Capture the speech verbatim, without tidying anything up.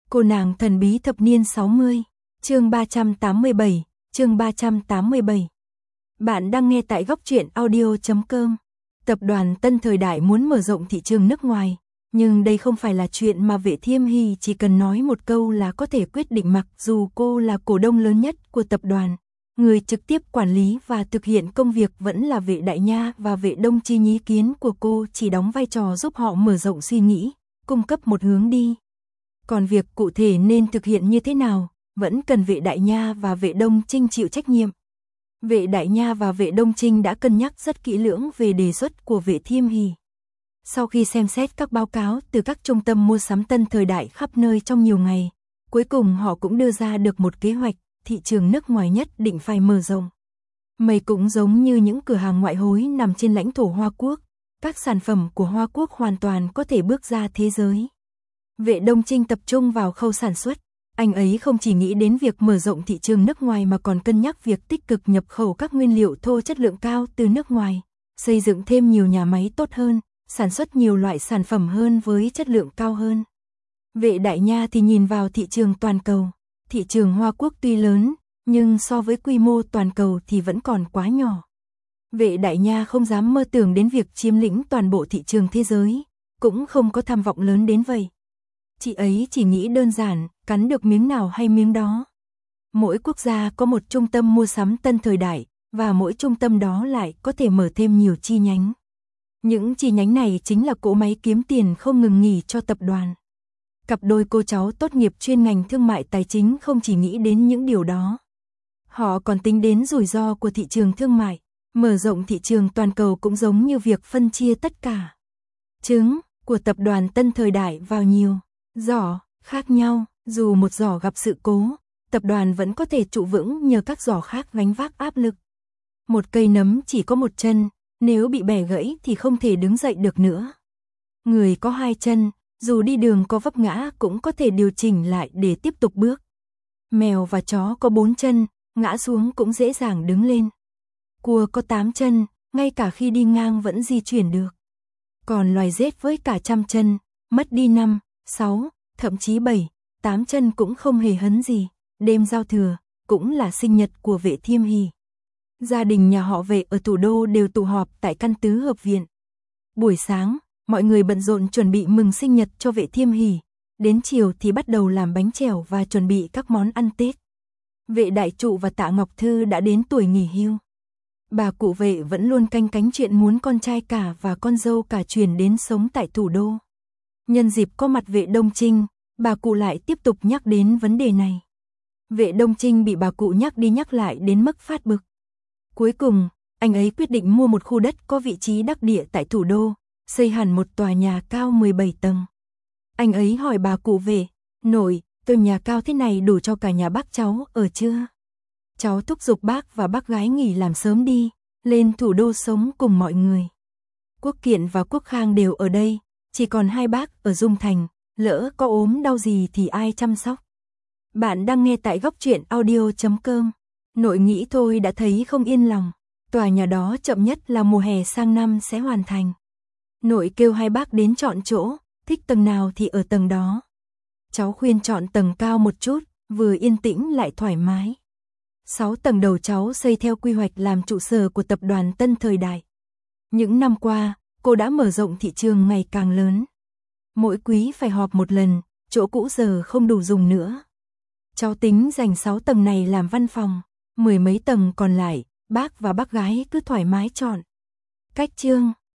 Cô nàng thần bí thập niên sáu mươi, chương ba trăm tám mươi bảy, chương ba trăm tám mươi bảy. Bạn đang nghe tại góc truyện audio chấm com. Tập đoàn Tân Thời Đại muốn mở rộng thị trường nước ngoài, nhưng đây không phải là chuyện mà Vệ Thiêm Hy chỉ cần nói một câu là có thể quyết định, mặc dù cô là cổ đông lớn nhất của tập đoàn. Người trực tiếp quản lý và thực hiện công việc vẫn là Vệ Đại Nha, và Vệ Đông Chi ý kiến của cô chỉ đóng vai trò giúp họ mở rộng suy nghĩ, cung cấp một hướng đi. Còn việc cụ thể nên thực hiện như thế nào, vẫn cần Vệ Đại Nha và Vệ Đông Trinh chịu trách nhiệm. Vệ Đại Nha và Vệ Đông Trinh đã cân nhắc rất kỹ lưỡng về đề xuất của Vệ Thiêm Hy. Sau khi xem xét các báo cáo từ các trung tâm mua sắm Tân Thời Đại khắp nơi trong nhiều ngày, cuối cùng họ cũng đưa ra được một kế hoạch, thị trường nước ngoài nhất định phải mở rộng. Mây cũng giống như những cửa hàng ngoại hối nằm trên lãnh thổ Hoa Quốc, các sản phẩm của Hoa Quốc hoàn toàn có thể bước ra thế giới. Vệ Đông Trinh tập trung vào khâu sản xuất, anh ấy không chỉ nghĩ đến việc mở rộng thị trường nước ngoài mà còn cân nhắc việc tích cực nhập khẩu các nguyên liệu thô chất lượng cao từ nước ngoài, xây dựng thêm nhiều nhà máy tốt hơn, sản xuất nhiều loại sản phẩm hơn với chất lượng cao hơn. Vệ Đại Nha thì nhìn vào thị trường toàn cầu. Thị trường Hoa Quốc tuy lớn, nhưng so với quy mô toàn cầu thì vẫn còn quá nhỏ. Vệ Đại Nha không dám mơ tưởng đến việc chiếm lĩnh toàn bộ thị trường thế giới, cũng không có tham vọng lớn đến vậy. Chị ấy chỉ nghĩ đơn giản, cắn được miếng nào hay miếng đó. Mỗi quốc gia có một trung tâm mua sắm Tân Thời Đại, và mỗi trung tâm đó lại có thể mở thêm nhiều chi nhánh. Những chi nhánh này chính là cỗ máy kiếm tiền không ngừng nghỉ cho tập đoàn. Cặp đôi cô cháu tốt nghiệp chuyên ngành thương mại tài chính không chỉ nghĩ đến những điều đó. Họ còn tính đến rủi ro của thị trường thương mại, mở rộng thị trường toàn cầu cũng giống như việc phân chia tất cả trứng của tập đoàn Tân Thời Đại vào nhiều giỏ khác nhau, dù một giỏ gặp sự cố, tập đoàn vẫn có thể trụ vững nhờ các giỏ khác gánh vác áp lực. Một cây nấm chỉ có một chân, nếu bị bẻ gãy thì không thể đứng dậy được nữa. Người có hai chân, dù đi đường có vấp ngã cũng có thể điều chỉnh lại để tiếp tục bước. Mèo và chó có bốn chân, ngã xuống cũng dễ dàng đứng lên. Cua có tám chân, ngay cả khi đi ngang vẫn di chuyển được. Còn loài rết với cả trăm chân, mất đi năm, sáu, thậm chí bảy, tám chân cũng không hề hấn gì. Đêm giao thừa, cũng là sinh nhật của Vệ Thiêm Hy. Gia đình nhà họ Vệ ở thủ đô đều tụ họp tại căn tứ hợp viện. Buổi sáng, mọi người bận rộn chuẩn bị mừng sinh nhật cho Vệ Thiêm Hy. Đến chiều thì bắt đầu làm bánh chèo và chuẩn bị các món ăn Tết. Vệ Đại Trụ và Tạ Ngọc Thư đã đến tuổi nghỉ hưu. Bà cụ Vệ vẫn luôn canh cánh chuyện muốn con trai cả và con dâu cả chuyển đến sống tại thủ đô. Nhân dịp có mặt Vệ Đông Trinh, bà cụ lại tiếp tục nhắc đến vấn đề này. Vệ Đông Trinh bị bà cụ nhắc đi nhắc lại đến mức phát bực. Cuối cùng, anh ấy quyết định mua một khu đất có vị trí đắc địa tại thủ đô, xây hẳn một tòa nhà cao mười bảy tầng. Anh ấy hỏi bà cụ Vệ, nội, tòa nhà cao thế này đủ cho cả nhà bác cháu ở chưa? Cháu thúc giục bác và bác gái nghỉ làm sớm đi, lên thủ đô sống cùng mọi người. Quốc Kiện và Quốc Khang đều ở đây, chỉ còn hai bác ở Dung Thành, lỡ có ốm đau gì thì ai chăm sóc? Bạn đang nghe tại góc truyện audio chấm com. Nội nghĩ thôi đã thấy không yên lòng. Tòa nhà đó chậm nhất là mùa hè sang năm sẽ hoàn thành. Nội kêu hai bác đến chọn chỗ, thích tầng nào thì ở tầng đó. Cháu khuyên chọn tầng cao một chút, vừa yên tĩnh lại thoải mái. Sáu tầng đầu cháu xây theo quy hoạch làm trụ sở của tập đoàn Tân Thời Đại. Những năm qua, cô đã mở rộng thị trường ngày càng lớn. Mỗi quý phải họp một lần, chỗ cũ giờ không đủ dùng nữa. Cháu tính dành sáu tầng này làm văn phòng, mười mấy tầng còn lại, bác và bác gái cứ thoải mái chọn. Cách chương